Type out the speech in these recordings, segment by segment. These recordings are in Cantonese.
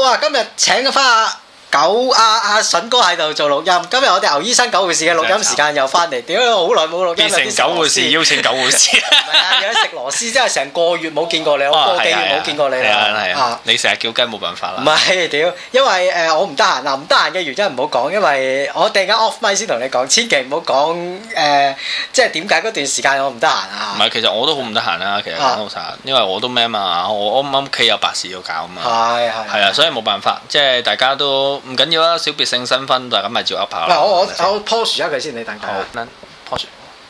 啊！今日請翻阿筍哥喺度做錄音。今日我哋牛醫生狗護士嘅錄音時間又翻嚟。屌，好耐冇錄音。 變成狗護士邀請狗護士。 唔係啊，有得食螺絲，真係成個月冇見過你，我個幾月冇見過你啦。 係啊，你成日叫雞冇辦法啦。 唔係屌，因為我唔得閒嗱，唔得閒嘅原因唔好講，因為我突然間 off mic 先同你講，千祈唔好講即係點解嗰段時間我唔得閒啊。 唔係，其實我都好唔得閒啦。其實講老實，因為我都咩嘛，我啱屋企有白事要搞啊嘛。係啊，所以冇辦法，即係大家都唔緊要啦，小別勝新婚，咁咪照噏下。 嗱，我 pause 一句先，你等等。 好 ，pause。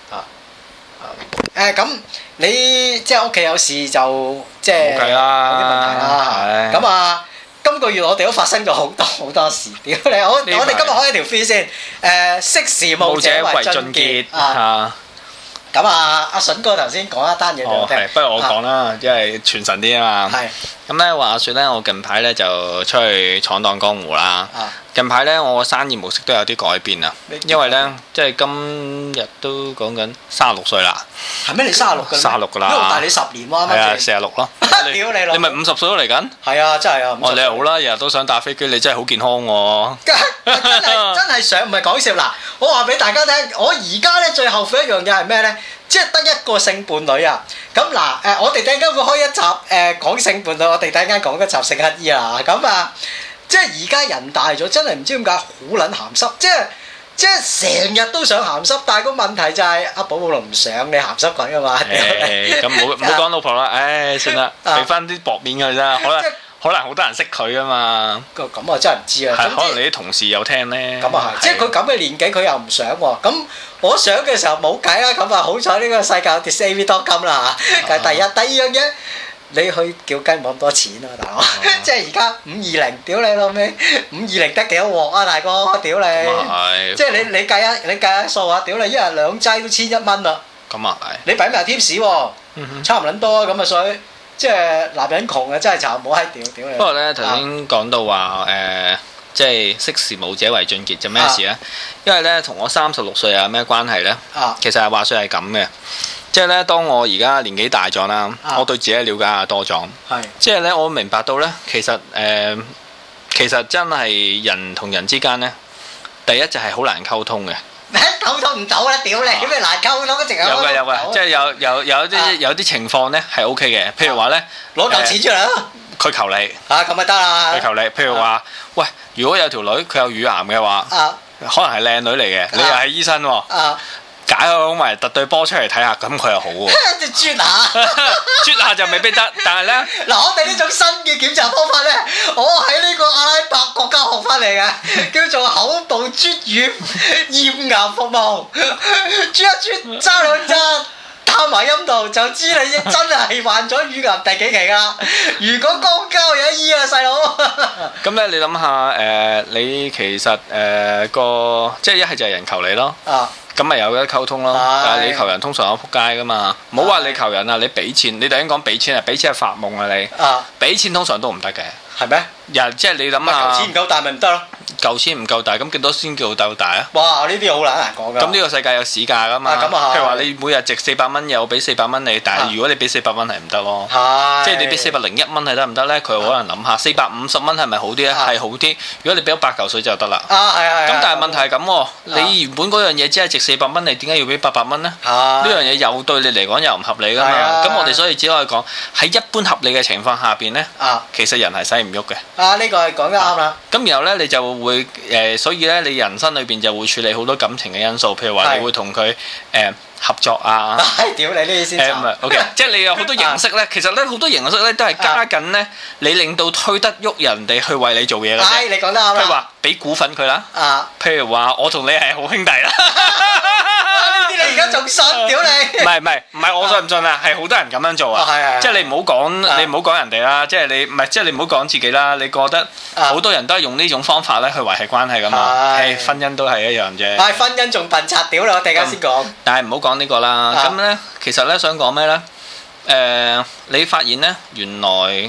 咁你即係屋企有事就即係冇計啦， 有啲問題啦。咁啊，今個月我哋都發生咗好多事。屌你，我哋今日開一條 free 先。識時務者為俊傑啊！咁啊，阿筍哥頭先講一單嘢俾我聽。 不如我講啦，因為傳神啲啊嘛。係。咁咧話説咧，我近排咧就出去闖蕩江湖啦。近排咧，我個生意模式都有啲改變啊。因為咧，即係今日都講緊36歲啦。 係咩？你36㗎啦？36㗎啦。因為我大你10年喎。 係啊，46咯。 屌你老！ 你咪50歲都嚟緊？ 係啊，真係啊。 你好啦，日日都想搭飛機，你真係好健康喎。 真係想，唔係講笑嗱。我話俾大家聽，我而家咧最後悔一樣嘢係咩咧？即係得一個性伴侶啊！咁嗱我哋突然間會開一集講性伴侶，我哋突然間講一集性乞衣啊！咁啊，即係而家人大咗，真係唔知點解好撚鹹濕，即係成日都想鹹濕，但係個問題就係阿寶寶龍唔想你鹹濕鬼啊嘛！ 咁唔好講老婆啦，算啦，俾翻啲薄面佢啫，可能好多人識佢啊嘛。 咁我真係唔知啊。 可能你啲同事有聽咧。 咁啊係，即係佢咁嘅年紀，佢又唔想喎。咁我想嘅時候冇計啦。咁啊好彩呢個世界有啲 save 多金啦嚇。第二樣嘢，你去叫雞冇咁多錢啊，大佬。即係而家520，屌你老味，520得幾多鑊啊，大哥，屌你！即係你計下數啊，屌你一日2劑都1100蚊啦。咁啊係。你俾埋 tips 喎，差唔撚多啊咁啊所以。即係男人窮啊，真係慘，唔好閪屌你！ 不過咧，頭先講到話即係識時務者為俊傑，就咩事咧？因為咧，同我36歲有咩關係咧？其實係話説係咁嘅，即係咧，當我而家年紀大咗啦，我對自己了解下多咗，即係咧，我明白到咧，其實真係人同人之間咧，第一就係好難溝通嘅。 溝通唔到啦，屌你！點解難溝通？直有嘅，即係有啲情況咧係 OK 嘅，譬如話咧攞嚿錢出嚟啦， 佢求你咁咪得啦。 佢求你，譬如話，喂，如果有條女佢有乳癌嘅話，可能係靚女嚟嘅，你又係醫生喎。解開埋突對波出嚟睇下，咁佢又好喎。啜下就未必得，但係咧嗱，我哋呢種新嘅檢查方法咧，我喺呢個阿拉伯國家學翻嚟嘅，叫做口部啜乳驗癌服務。啜一啜，揸2揸，探埋陰道就知你真係患咗乳癌第幾期㗎。如果肛交有得醫啊，細佬。 咁咧，你諗下你其實即係一係就係人求你咯。咁咪有得溝通咯，但係你求人通常有撲街噶嘛，唔好話你求人啊，你俾錢，你突然間講俾錢啊，俾錢係發夢啊你，俾錢通常都唔得嘅， 係咩？ 即係你諗下， 嚿錢唔夠大咪唔得咯， 嚿錢唔夠大，咁幾多先叫夠大啊？ 哇！呢啲好難講㗎。咁呢個世界有市價㗎嘛？譬如話你每日值400蚊，又俾400蚊你，但係如果你俾400蚊係唔得咯，即係你俾401蚊係得唔得咧？佢可能諗下450蚊係咪好啲咧？係好啲。如果你俾咗8嚿水就得啦。咁但係問題係咁喎，你原本嗰樣嘢只係值400蚊，你點解要俾800蚊咧？呢樣嘢又對你嚟講又唔合理㗎嘛。咁我哋所以只可以講喺一般合理嘅情況下邊咧，其實人係使唔喐嘅。 呢個係講得啱啦。 咁然後咧，你就會所以咧，你人生裏邊就會處理好多感情嘅因素，譬如話你會同佢合作啊。 屌你呢啲先。 唔係 OK，即係你有好多形式咧。其實咧，好多形式咧都係加緊咧，你令到推得喐人哋去為你做嘢啦。 你講得啱啦。 譬如話俾股份佢啦。譬如話我同你係好兄弟啦。 你而家仲信？屌你！ 唔係，我信唔信啊？係好多人咁樣做啊！即係你唔好講人哋啦，即係你唔好講自己啦。你覺得好多人都係用呢種方法咧去維繫關係噶嘛？婚姻都係一樣啫。 婚姻仲笨賊屌啦！我哋而家先講。 但係唔好講呢個啦。咁咧，其實咧想講咩咧？你發現咧，原來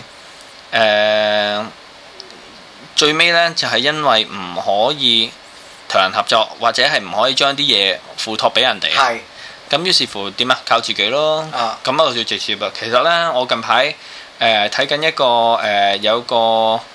最尾咧就係因為唔可以同人合作，或者係唔可以將啲嘢付託俾人哋。咁於是乎點啊？靠自己咯。咁啊最直接啊。其實咧，我近排睇緊一個有個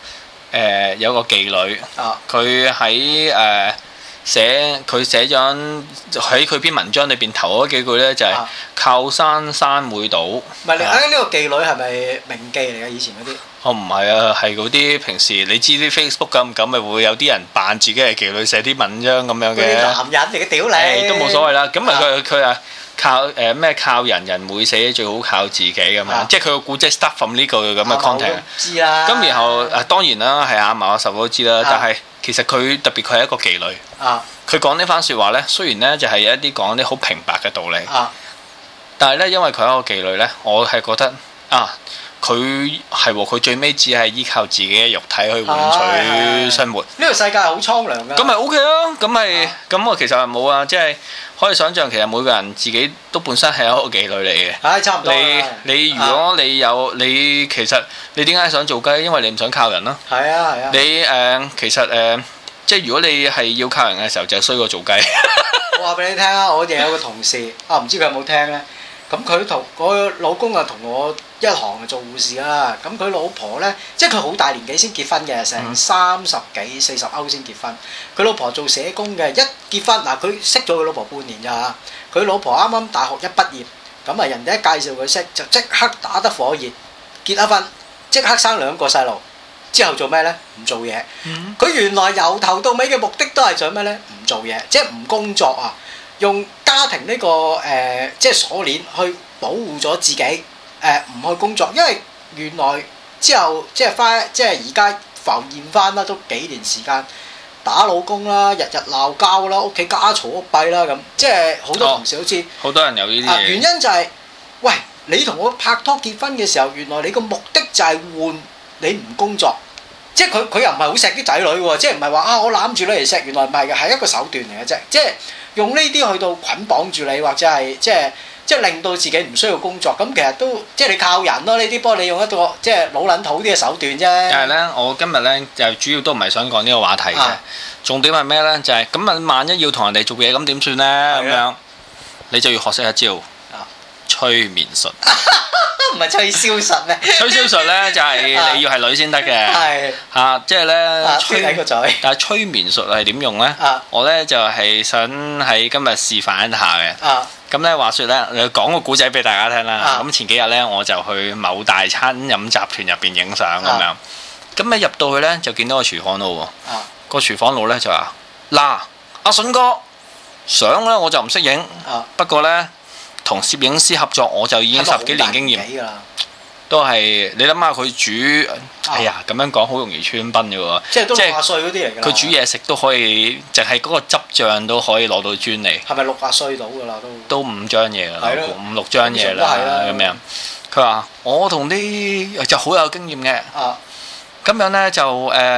有個妓女，佢喺寫咗喺佢篇文章裏邊頭嗰幾句咧，就係靠山山會倒。唔係你呢個妓女係咪名妓嚟㗎？以前嗰啲？ 哦，唔係啊，係嗰啲平時你知啲 Facebook 咁咪會有啲人扮自己係妓女寫啲文章咁樣嘅。 嗰啲男人嚟嘅屌你！ 都冇所謂啦。咁咪佢啊靠咩靠人人會死，最好靠自己咁樣。即係佢個故仔 start from 呢個咁嘅 content。 知啦。 咁然後當然啦，係阿嫲阿十都知啦，但係其實佢特別佢係一個妓女。佢講呢番説話咧，雖然咧就係一啲講啲好平白嘅道理。但係咧，因為佢係一個妓女咧，我係覺得佢係喎，佢最尾只係依靠自己嘅肉體去換取生活。呢個世界係好蒼涼㗎。 咁咪 OK 咯，咁我其實係冇啊，即係可以想象，其實每個人自己都本身係一個妓女嚟嘅。 差唔多。 你如果你其實你點解想做雞？因為你唔想靠人咯。 係啊。 你其實即係如果你係要靠人嘅時候，就衰過做雞。 我話俾你聽啊，我哋有個同事唔知佢有冇聽咧？咁佢同我老公同我一行做護士啦。咁佢老婆咧，即係佢好大年紀先結婚嘅，成30幾40歐先結婚。佢老婆做社工嘅，一結婚佢識咗佢老婆半年咋嚇。佢老婆啱啱大學一畢業，咁人哋一介紹佢識，就即刻打得火熱，結咗婚，即刻生2個細路。之後做咩咧？唔做嘢。佢原來由頭到尾嘅目的都係做咩咧？唔做嘢，即係唔工作啊！用家庭呢個即係鎖鏈去保護咗自己，唔去工作，因為原來之後即係而家浮現翻啦，都幾年時間打老公啦，日日鬧交啦，屋企家嘈屋閉啦咁，即係好多同事好似好多人有呢啲嘢。 原因就係喂，你同我拍拖結婚嘅時候，原來你個目的就係換你唔工作，即係佢又唔係好錫啲仔女喎，即係唔係話我攬住你嚟錫，原來唔係嘅，係一個手段嚟嘅啫，即係用呢啲去到捆綁住你，或者係即係令到自己唔需要工作，咁其實都即係你靠人咯，呢啲幫你用一個即係老撚土啲嘅手段啫。 但係咧，我今日咧就主要都唔係想講呢個話題嘅，重點係咩咧？就係咁啊！萬一要同人哋做嘢，咁點算咧？咁樣你就要學識一招催眠術。 唔係吹簫術咩？ 吹簫術咧就係你要係女先得嘅。係即係咧吹喺個嘴。 但係催眠術係點用咧？我咧就係想喺今日示範一下嘅。咁咧話説咧，你講個古仔俾大家聽啦。咁前幾日咧我就去某大餐飲集團入邊影相咁樣。咁一入到去咧就見到個廚房佬喎。個廚房佬咧就話：嗱，阿筍哥，相咧我就唔識影。不過咧，同攝影師合作我就已經10幾年經驗，都係你諗下佢煮，哎呀咁樣講好容易穿崩嘅喎， 即係都60歲嗰啲嚟㗎。 佢煮嘢食都可以，淨係嗰個汁醬都可以攞到專利。 係咪60歲到㗎啦？ 都5張嘢㗎啦，5、6張嘢啦咁樣。佢話我同啲就好有經驗嘅，咁樣咧就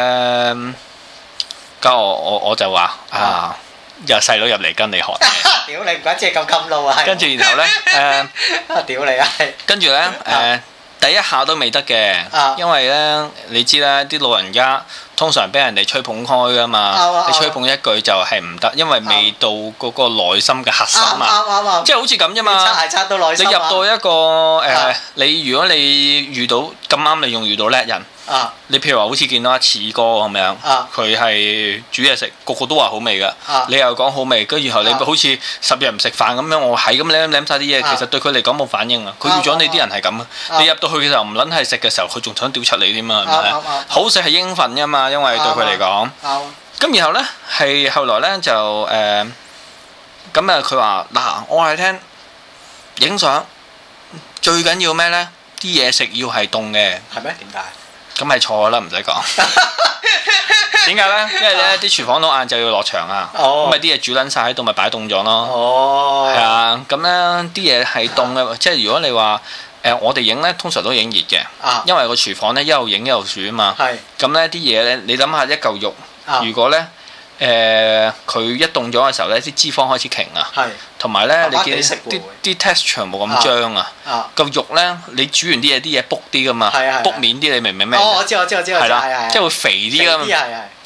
咁我就話有細佬入嚟跟你學。 屌你唔怪之係咁襟路啊！ 跟住然後咧屌你啊！ 跟住咧第一下都未得嘅，因為咧你知啦，啲老人家通常俾人哋吹捧開噶嘛，你吹捧一句就係唔得，因為未到嗰個內心嘅核心啊，即係好似咁啫嘛。 擦係擦到內心。 你入到一個你如果你遇到咁啱，你仲遇到叻人。你譬如話好似見到阿次哥咁樣，佢係煮嘢食，個個都話好味㗎。你又講好味，跟住後你好似10日唔食飯咁樣，我係咁舐曬啲嘢，其實對佢嚟講冇反應啊。佢預咗你啲人係咁啊。你入到去嘅時候唔撚係食嘅時候，佢仲想屌出你添啊，係咪？好食係應份㗎嘛，因為對佢嚟講。咁然後咧係後來咧就咁啊，佢話嗱，我話你聽，影相最緊要咩咧？啲嘢食要係凍嘅。 係咩？點解？ 咁係錯啦，唔使講。點解咧？因為咧啲廚房佬晏晝要落場啊，咁咪啲嘢煮撚晒喺度，咪擺凍咗咯。係啊，咁咧啲嘢係凍嘅，即係如果你話我哋影咧，通常都影熱嘅，因為個廚房咧一路影一路煮啊嘛。咁咧啲嘢咧，你諗下一嚿肉，如果咧佢一凍咗嘅時候咧，啲脂肪開始凝啊，同埋咧你見啲 texture 冇咁張啊，個肉咧你煮完啲嘢卜啲噶嘛，卜面啲，你明唔明咩？ 我知。係啦，即係會肥啲噶嘛。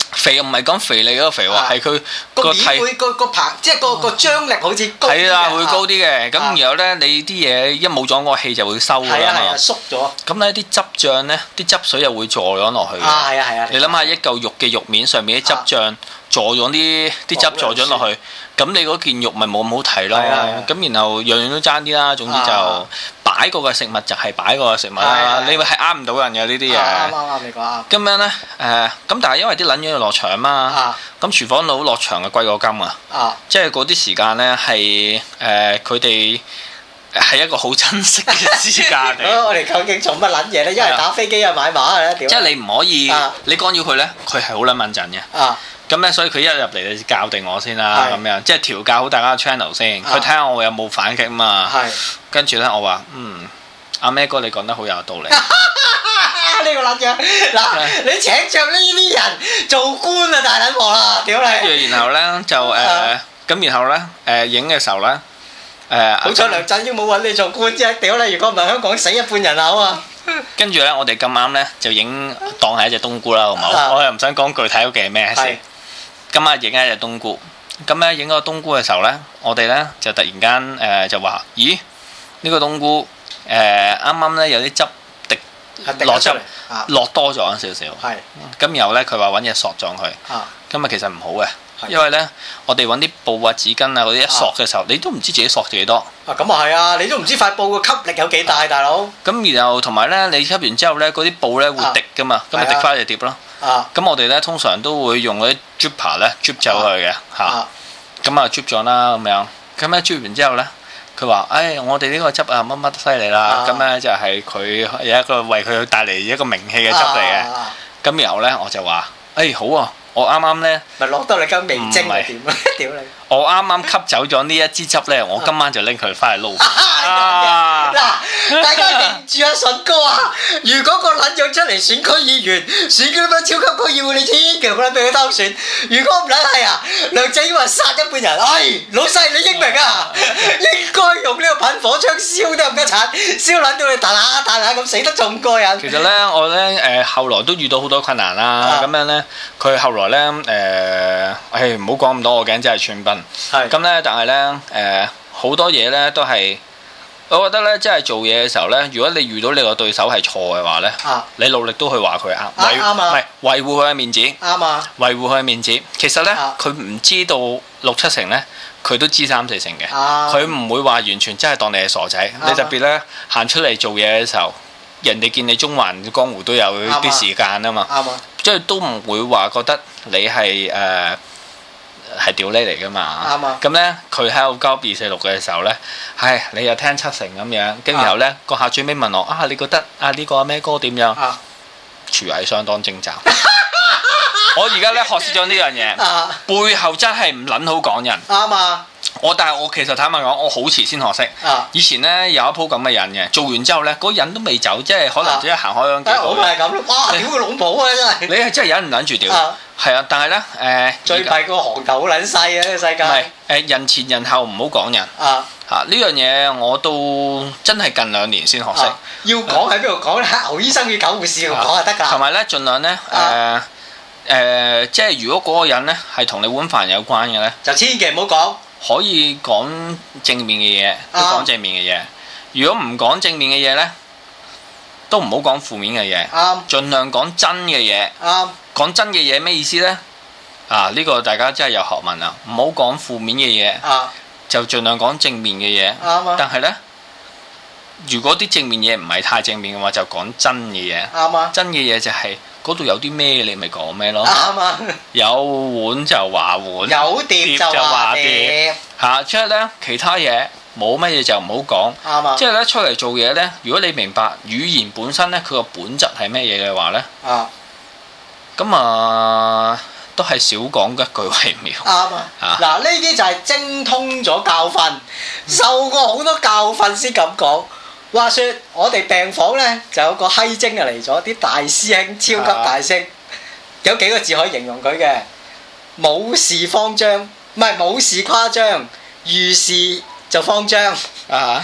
肥唔係講肥膩嗰個肥喎，係佢個面會個膨，即係個張力好似高啲嘅。 係啦，會高啲嘅。咁然後咧，你啲嘢一冇咗個氣就會收㗎嘛。 係啊，縮咗。 咁咧啲汁醬咧，啲汁水又會坐咗落去嘅。 係啊。 你諗下一嚿肉嘅肉面上面啲汁醬坐咗啲汁坐咗落去，咁你嗰件肉咪冇咁好睇咯。咁然後樣樣都爭啲啦。總之就擺過嘅食物就係擺過嘅食物啦。你係呃唔到人嘅呢啲嘢。 啱，你講啱。 咁樣咧咁但係因為啲撚嘢要落場嘛，咁廚房佬落場係貴過金啊。即係嗰啲時間咧係佢哋係一個好珍惜嘅時間嚟。 我哋究竟做乜撚嘢咧？一係打飛機，一係買馬嘅。 即係你唔可以，你干擾佢咧，佢係好撚敏陣嘅。咁咧，所以佢一入嚟你教定我先啦，咁樣即係調教好大家嘅 channel 先，佢睇下我有冇反擊嘛。跟住咧，我話阿咩哥你講得好有道理。 呢個撚樣嗱，你請着呢啲人做官啊，大撚鑊啦，屌你！ 跟住然後咧就咁，然後咧影嘅時候咧好彩梁振英冇揾你做官啫，屌你！如果唔係香港死一半人口啊！ 跟住咧，我哋咁啱咧就影當係一隻冬菇啦，好唔好？我又唔想講具體嗰嘅咩事。咁啊，影一隻冬菇。咁咧影嗰個冬菇嘅時候咧，我哋咧就突然間就話：咦，呢個冬菇啱啱咧有啲汁滴落汁落多咗少少。咁然後咧佢話揾嘢索咗佢。咁啊其實唔好嘅，因為咧我哋揾啲布啊紙巾啊嗰啲一索嘅時候，你都唔知自己索幾多。 咁啊係啊，你都唔知塊布個吸力有幾大，大佬。咁然後同埋咧，你吸完之後咧，嗰啲布咧會滴噶嘛，咁咪滴翻隻碟咯。咁我哋咧通常都會用嗰啲 dripper 咧 drip 走佢嘅嚇。咁啊 drip 咗啦咁樣，咁咧 drip 完之後咧，佢話：我哋呢個汁啊乜乜犀利啦，咁咧就係佢有一個為佢帶嚟一個名氣嘅汁嚟嘅。咁然後咧我就話：好啊！我啱啱咧， 咪落得你間味精係點啊？屌你！ 我啱啱吸走咗呢一支汁咧，我今晚就拎佢翻去撈。 嗱，大家認住阿順哥啊！如果個撚樣出嚟選區議員，選嗰啲乜超級區議會，你千祈唔好俾佢當選。如果唔撚係啊，梁振英話殺一半人，老細你英明啊！應該用呢個噴火槍燒都唔得鏟，燒撚到你彈下咁死得仲過癮。 其實咧，我咧後來都遇到好多困難啦。咁樣咧，佢後來咧唔好講咁多，我驚真係串賓。咁咧，但係咧好多嘢咧都係，我覺得咧，即係做嘢嘅時候咧，如果你遇到你個對手係錯嘅話咧，你努力都去話佢啱，唔係維護佢嘅面子，維護佢嘅面子。其實咧，佢唔知道6-7成咧，佢都知3-4成嘅，佢唔會話完全真係當你係傻仔。你特別咧行出嚟做嘢嘅時候，人哋見你中環江湖都有啲時間啊嘛，即係都唔會話覺得你係係屌你嚟噶嘛，咁咧佢喺度交246嘅時候咧，你又聽7成咁樣，跟住然後咧個客最尾問我你覺得呢個咩歌點樣？廚藝相當精湛。我而家咧學識咗呢樣嘢，背後真係唔撚好講人。但係我其實坦白講，我好遲先學識。以前咧有一鋪咁嘅人嘅，做完之後咧，嗰人都未走，即係可能只係行開咗幾步。 我咪係咁咯，哇！屌佢老母啊，真係！ 你係真係忍唔忍住屌？係啊，但係咧最弊個行頭好撚細啊！呢個世界唔係人前人後唔好講人。呢樣嘢我都真係近2年先學識。 要講喺邊度講咧？牛醫生與狗護士度講就得㗎。 同埋咧，盡量咧即係如果嗰個人咧係同你碗飯有關嘅咧， 就千祈唔好講。 可以講正面嘅嘢，都講正面嘅嘢。如果唔講正面嘅嘢咧，都唔好講負面嘅嘢。盡量講真嘅嘢。講真嘅嘢咩意思咧？呢個大家真係有學問啊！唔好講負面嘅嘢，就盡量講正面嘅嘢。但係咧，如果啲正面嘢唔係太正面嘅話，就講真嘅嘢。真嘅嘢就係嗰度有啲咩你咪講咩咯。有碗就話碗， 有碟就話碟。 即係咧其他嘢冇乜嘢就唔好講。即係咧出嚟做嘢咧，如果你明白語言本身咧佢個本質係咩嘢嘅話咧，咁都係少講一句為妙。 嗱，呢啲就係精通咗教訓，受過好多教訓先咁講。話說我哋病房咧就有個閪精嚟咗，啲大師兄超級大師，有幾個字可以形容佢嘅：冇事慌張，唔係冇事誇張，遇事就慌張。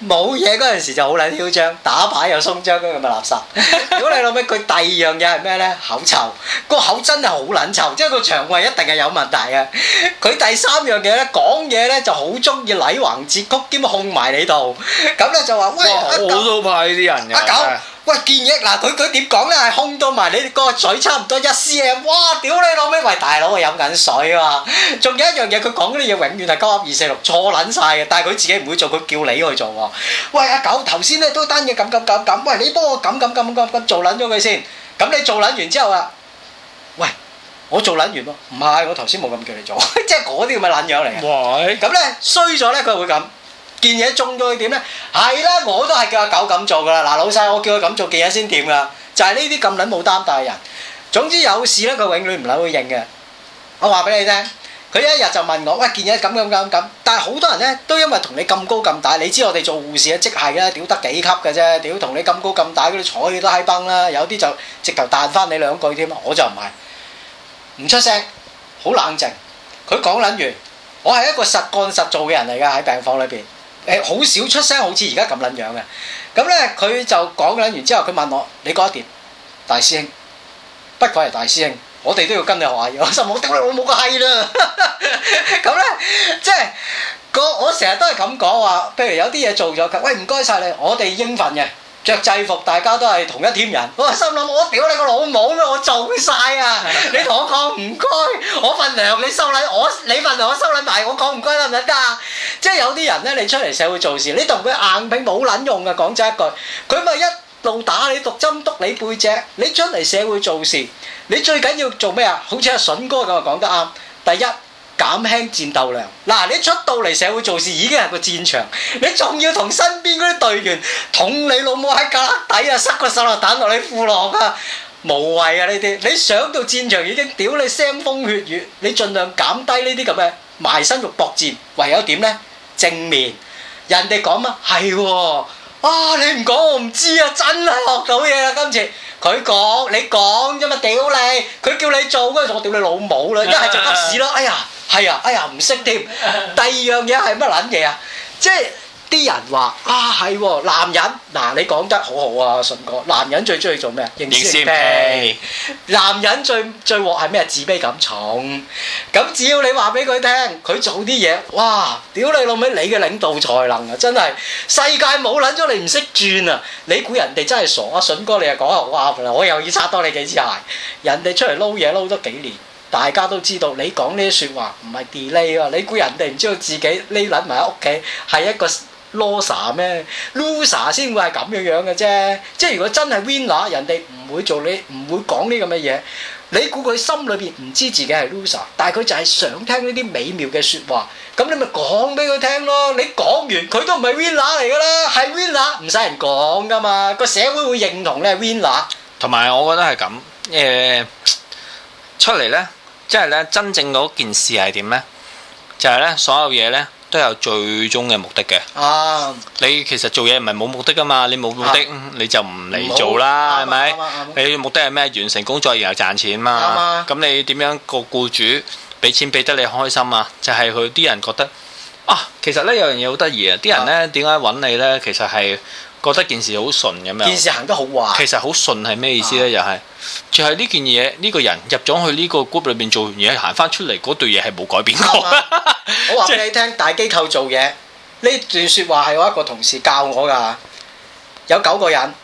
冇嘢嗰陣時就好撚囂張，打牌又鬆張嗰咁嘅垃圾。如果你諗起佢第二樣嘢係咩咧？口臭，個口真係好撚臭，即係個腸胃一定係有問題嘅。佢第三樣嘢咧，講嘢咧就好中意禮橫節曲兼控埋你度，咁咧就話喂， 好多派呢啲人嘅。 阿狗，喂建議嗱，佢點講咧？係控到埋你個嘴差唔多1 cm，哇！屌你老味，喂大佬啊飲緊水啊！仲有一樣嘢，佢講嗰啲嘢永遠係鳩噏246錯撚晒嘅，但係佢自己唔會做，佢叫你去做喎。喂阿狗，頭先咧都單嘢咁，喂你幫我咁做撚咗佢先。咁你做撚完之後啊，喂我做撚完咯，唔係我頭先冇咁叫你做，即係嗰啲咁嘅撚樣嚟嘅。 喂， 咁咧衰咗咧，佢會咁。件嘢中咗佢點咧？係啦，我都係叫阿狗咁做噶啦。嗱，老細，我叫佢咁做件嘢先掂噶。就係呢啲咁撚冇擔帶嘅人。總之有事咧，佢永遠唔撚會認嘅。我話俾你聽，佢一日就問我：喂，件嘢咁。但係好多人咧都因為同你咁高咁大，你知我哋做護士嘅職系啦，屌得幾級嘅啫，屌同你咁高咁大嗰啲睬你都閪崩啦。有啲就直頭彈翻你2句添，我就唔係，唔出聲，好冷靜。佢講撚完，我係一個實幹實做嘅人嚟㗎，喺病房裏邊。好少出聲，好似而家咁撚樣嘅。咁咧佢就講撚完之後，佢問我：你覺得點？大師兄，不愧係大師兄，我哋都要跟你學下嘢。我心諗：屌你老母個閪啦！咁咧即係我成日都係咁講話，譬如有啲嘢做咗，喂唔該晒你，我哋應份嘅。着制服，大家都係同一 team 人。我話心諗，我屌你個老母咩？我做晒啊！你同我講唔該，我份糧你收撚，你份糧我收撚埋，我講唔該得唔得㗎？即係有啲人咧，你出嚟社會做事，你同佢硬拼冇撚用嘅，講真一句，佢咪一路打你毒針督你背脊。你出嚟社會做事，你最緊要做咩啊？好似阿筍哥咁啊，講得啱。第一，減輕戰鬥量。嗱，你出到嚟社會做事已經係個戰場，你仲要同身邊嗰啲隊員捅你老母喺格底啊，塞個手榴彈落你褲浪啊，無謂啊呢啲。你上到戰場已經屌你腥風血雨，你盡量減低呢啲咁嘅埋身肉搏戰，唯有點呢？正面。人哋講乜係喎？啊！你唔講我唔知啊！真係學到嘢啦！今次佢講你講啫嘛，屌你！佢叫你做嗰陣，我屌你老母啦！一係就急屎咯！哎呀，係啊！哎呀，唔識添。第二樣嘢係乜撚嘢啊？即係啲人話啊係喎，男人嗱你講得好好啊，順哥。男人最中意做咩啊？認輸皮。男人最鑊係咩？自卑感重。咁只要你話俾佢聽，佢做啲嘢，哇！屌你老味，你嘅領導才能啊，真係世界冇撚咗你唔識轉啊！你估人哋真係傻啊？順哥你又講得好啱啦，我又要擦多你幾次鞋。人哋出嚟撈嘢撈咗幾年，大家都知道你講呢啲説話唔係 delay 啊！你估人哋唔知道自己匿撚埋喺屋企係一個loser 咩 ？loser 先會係咁樣嘅啫。即係如果真係 winner，人哋唔會做你，唔會講呢咁嘅嘢。你估佢心裏邊唔知自己係 loser，但係佢就係想聽呢啲美妙嘅説話。咁你咪講俾佢聽咯。你講完佢都唔係 winner 嚟㗎啦，係 winner 唔使人講㗎嘛。個社會會認同你係 winner。 同埋我覺得係咁出嚟呢，即係呢真正嗰件事係點呢？就係呢所有嘢呢。都有最終嘅目的嘅。啊！你其實做嘢唔係冇目的噶嘛，你冇目的你就唔嚟做啦，係咪？你目的係咩？完成工作然後賺錢嘛。咁你點樣個僱主俾錢俾得你開心啊？就係佢啲人覺得啊，其實呢有樣嘢好得意啊！啲人呢點解揾你呢？其實係覺得件事好順咁樣。件事行得好壞。其實好順係咩意思呢？就係呢件嘢，呢個人入咗去呢個 group 裏邊做完嘢，行翻出嚟嗰對嘢係冇改變過。我話俾你聽，大機構做嘢呢段説話係我一個同事教我㗎。有9個人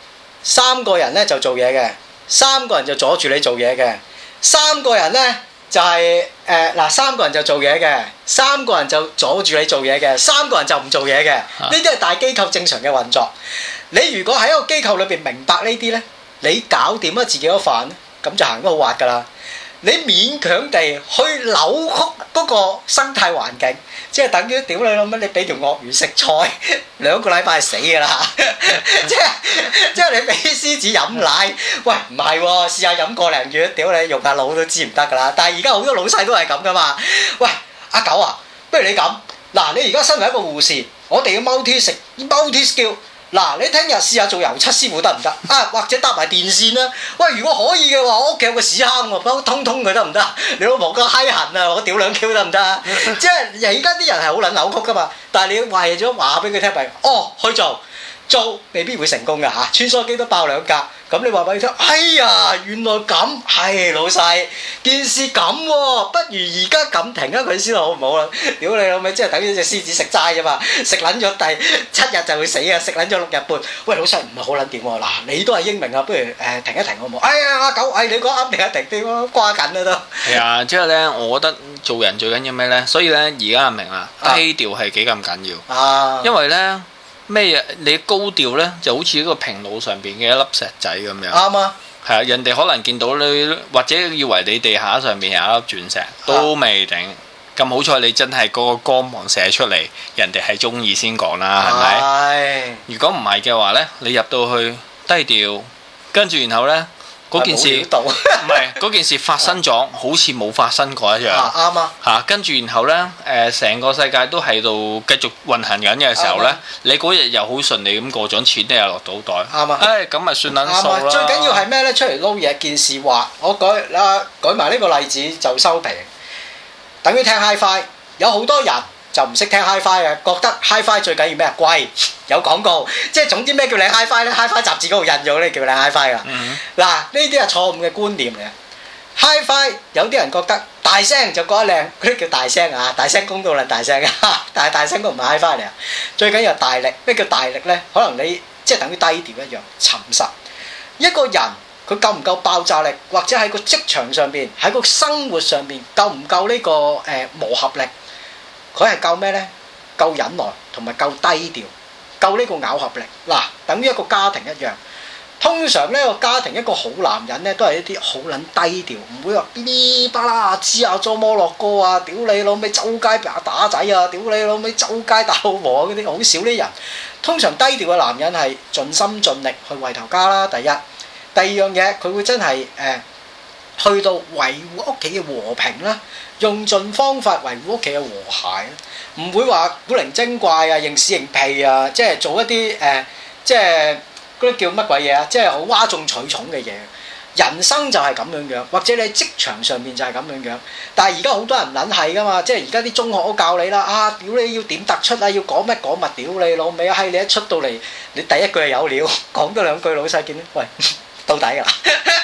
，3個人呢就做嘢嘅，3個人就阻住你做嘢嘅，3個人呢就係3個人就做嘢嘅，3個人就阻住你做嘢嘅，3個人就唔做嘢嘅。呢啲係大機構正常嘅運作。你如果喺一個機構裏邊明白呢啲呢，你搞掂咗自己嗰飯咧，咁就行得好滑㗎啦。你勉強地去扭曲嗰個生態環境，即係等於屌你老乜，你俾條鱷魚食菜2個禮拜死㗎啦！即係你俾獅子飲奶，喂唔係喎，試下飲個零月，屌你用下腦都知唔得㗎啦。但係而家好多老細都係咁㗎嘛。喂阿狗啊，不如你咁嗱，你而家身為一個護士，我哋要multi skill。 嗱，你聽日試下做油漆師傅得唔得？啊，或者搭埋電線啦。喂，如果可以嘅話，我屋企有個屎坑喎，通佢得唔得？你老婆個閪痕啊，我屌兩 Q 得唔得？即係而家啲人係好撚扭曲噶嘛，但係你要為咗話俾佢聽咪，去做未必會成功㗎嚇，穿梭機都爆兩格。咁你話俾佢聽，哎呀，原來咁，係老細件事咁喎，不如而家咁停咗佢先好唔好啦？屌你老味，即係等於隻獅子食齋啫嘛，食撚咗第7日就會死啊，食撚咗6日半。喂，老細唔係好撚掂喎，嗱你都係英明啊，不如停一停好唔好？哎呀，阿狗，你講啱停一停啲咯，掛緊啦都。係啊，之後咧，我覺得做人最緊要咩咧？所以咧，而家明啦，低調係幾咁緊要。啊，因為咧。咩嘢？你高調呢，就好似一個平路上邊嘅一粒石仔咁樣。啱啊！係啊，人哋可能見到你，或者以為你地下上邊有一粒鑽石，都未定。咁好彩你真係嗰個光芒射出嚟，人哋係中意先講啦，係咪？係。如果唔係嘅話呢，你入到去低調，跟住然後呢。嗰件事唔係嗰件事發生咗，好似冇發生過一樣。啱啊！嚇，跟住然後呢，成個世界都喺度繼續運行緊嘅時候呢，你嗰日又好順利咁過咗，錢都又落到袋。啱啊！咁咪算撚數啦。 最緊要係咩呢？出嚟撈嘢件事話，我舉埋呢個例子就收皮，等於聽 Hi-Fi， 有好多人。就唔識聽 Hi-Fi 嘅，覺得 Hi-Fi 最緊要咩？貴，有廣告，即係總之咩叫你 Hi-Fi 咧 ？Hi-Fi 雜誌嗰度印咗咧，叫你 Hi-Fi 噶。嗱，呢啲係錯誤嘅觀念嚟。Hi-Fi 有啲人覺得大聲就覺得靚，嗰啲叫大聲啊，大聲公都撚大聲啊，但係大聲都唔係 Hi-Fi 嚟啊。最緊要係大力，咩叫大力咧？可能你即係等於低調一樣，沉實。一個人佢夠唔夠爆炸力，或者喺個職場上邊，喺個生活上邊夠唔夠呢個磨合力？佢係夠咩呢？夠忍耐同埋夠低調，夠呢個咬合力。嗱，等於一個家庭一樣。通常呢個家庭一個好男人呢，都係一啲好撚低調，唔會話嗶哩吧啦知啊裝摩洛哥啊，屌你老味周街打仔啊，屌你老味周街打老婆嗰啲，好少啲人。通常低調嘅男人係盡心盡力去為頭家啦。第一，第二樣嘢佢會真係去到維護屋企嘅和平啦，用盡方法維護屋企嘅和諧，唔會話古靈精怪啊、認屎認屁啊，即係做一啲即係嗰啲叫乜鬼嘢啊，即係好嘩眾取寵嘅嘢。人生就係咁樣樣，或者你喺職場上面就係咁樣樣。但係而家好多人唔撚係噶嘛，即係而家啲中學都教你啦，啊屌你要點突出啊，要講乜講物，屌你老味啊，係你一出到嚟，你第一句係有料，講多兩句老細見到，喂到底㗎啦！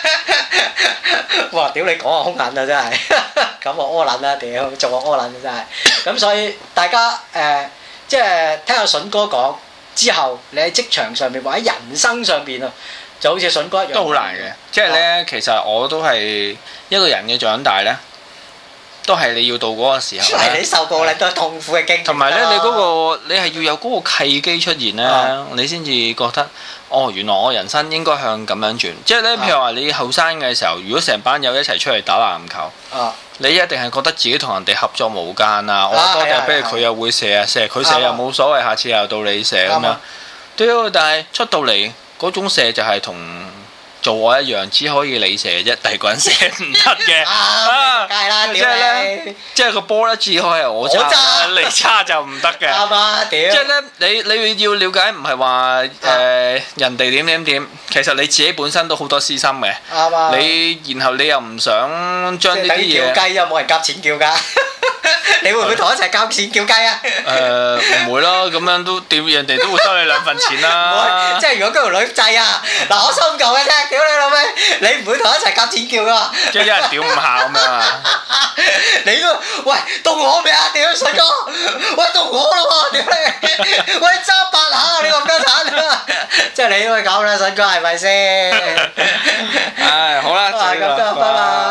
哇！屌你講我兇狠啊真係，咁我屙撚啦屌，做我屙撚啊真係。咁所以大家即係聽阿筍哥講之後，你喺職場上面或者人生上邊啊，就好似筍哥一樣。都好難嘅， 即係咧，其實我都係一個人嘅長大咧，都係你要到嗰個時候咧。 你受過你都係痛苦嘅經驗。 同埋咧，你嗰個你係要有嗰個契機出現咧，你先至覺得。哦，原來我人生應該向咁樣轉，即係咧，譬如話你後生嘅時候，如果成班友一齊出嚟打籃球，你一定係覺得自己同人哋合作無間啊！我多隻，不如佢又會射啊射，佢射又冇所謂，下次又到你射咁樣。屌，但係出到嚟嗰種射就係同做我一樣，只可以你射啫，第二個人射唔得嘅。梗係啦，即係咧，即係個波咧，只可以係我揸，你揸就唔得嘅。啱啊，屌！即係咧，你要了解唔係話人哋點，其實你自己本身都好多私心嘅。啱啊！你然後你又唔想將呢啲嘢。叫雞又冇人夾錢叫㗎。你會唔會同我一齊交錢叫雞啊？唔會咯，咁樣都點人哋都會收你2份錢啦。唔會，即係如果嗰條女制啊，嗱我收咁嚿嘅啫，屌你老味，你唔會同我一齊交錢叫㗎嘛？即係一人屌5下咁樣啊！你都喂到我未啊？屌筍哥，喂到我咯喎！屌你，喂揸8下你個家產啊！即係你都會搞啦，筍哥係咪先？唉，好啦，咁就拜拜。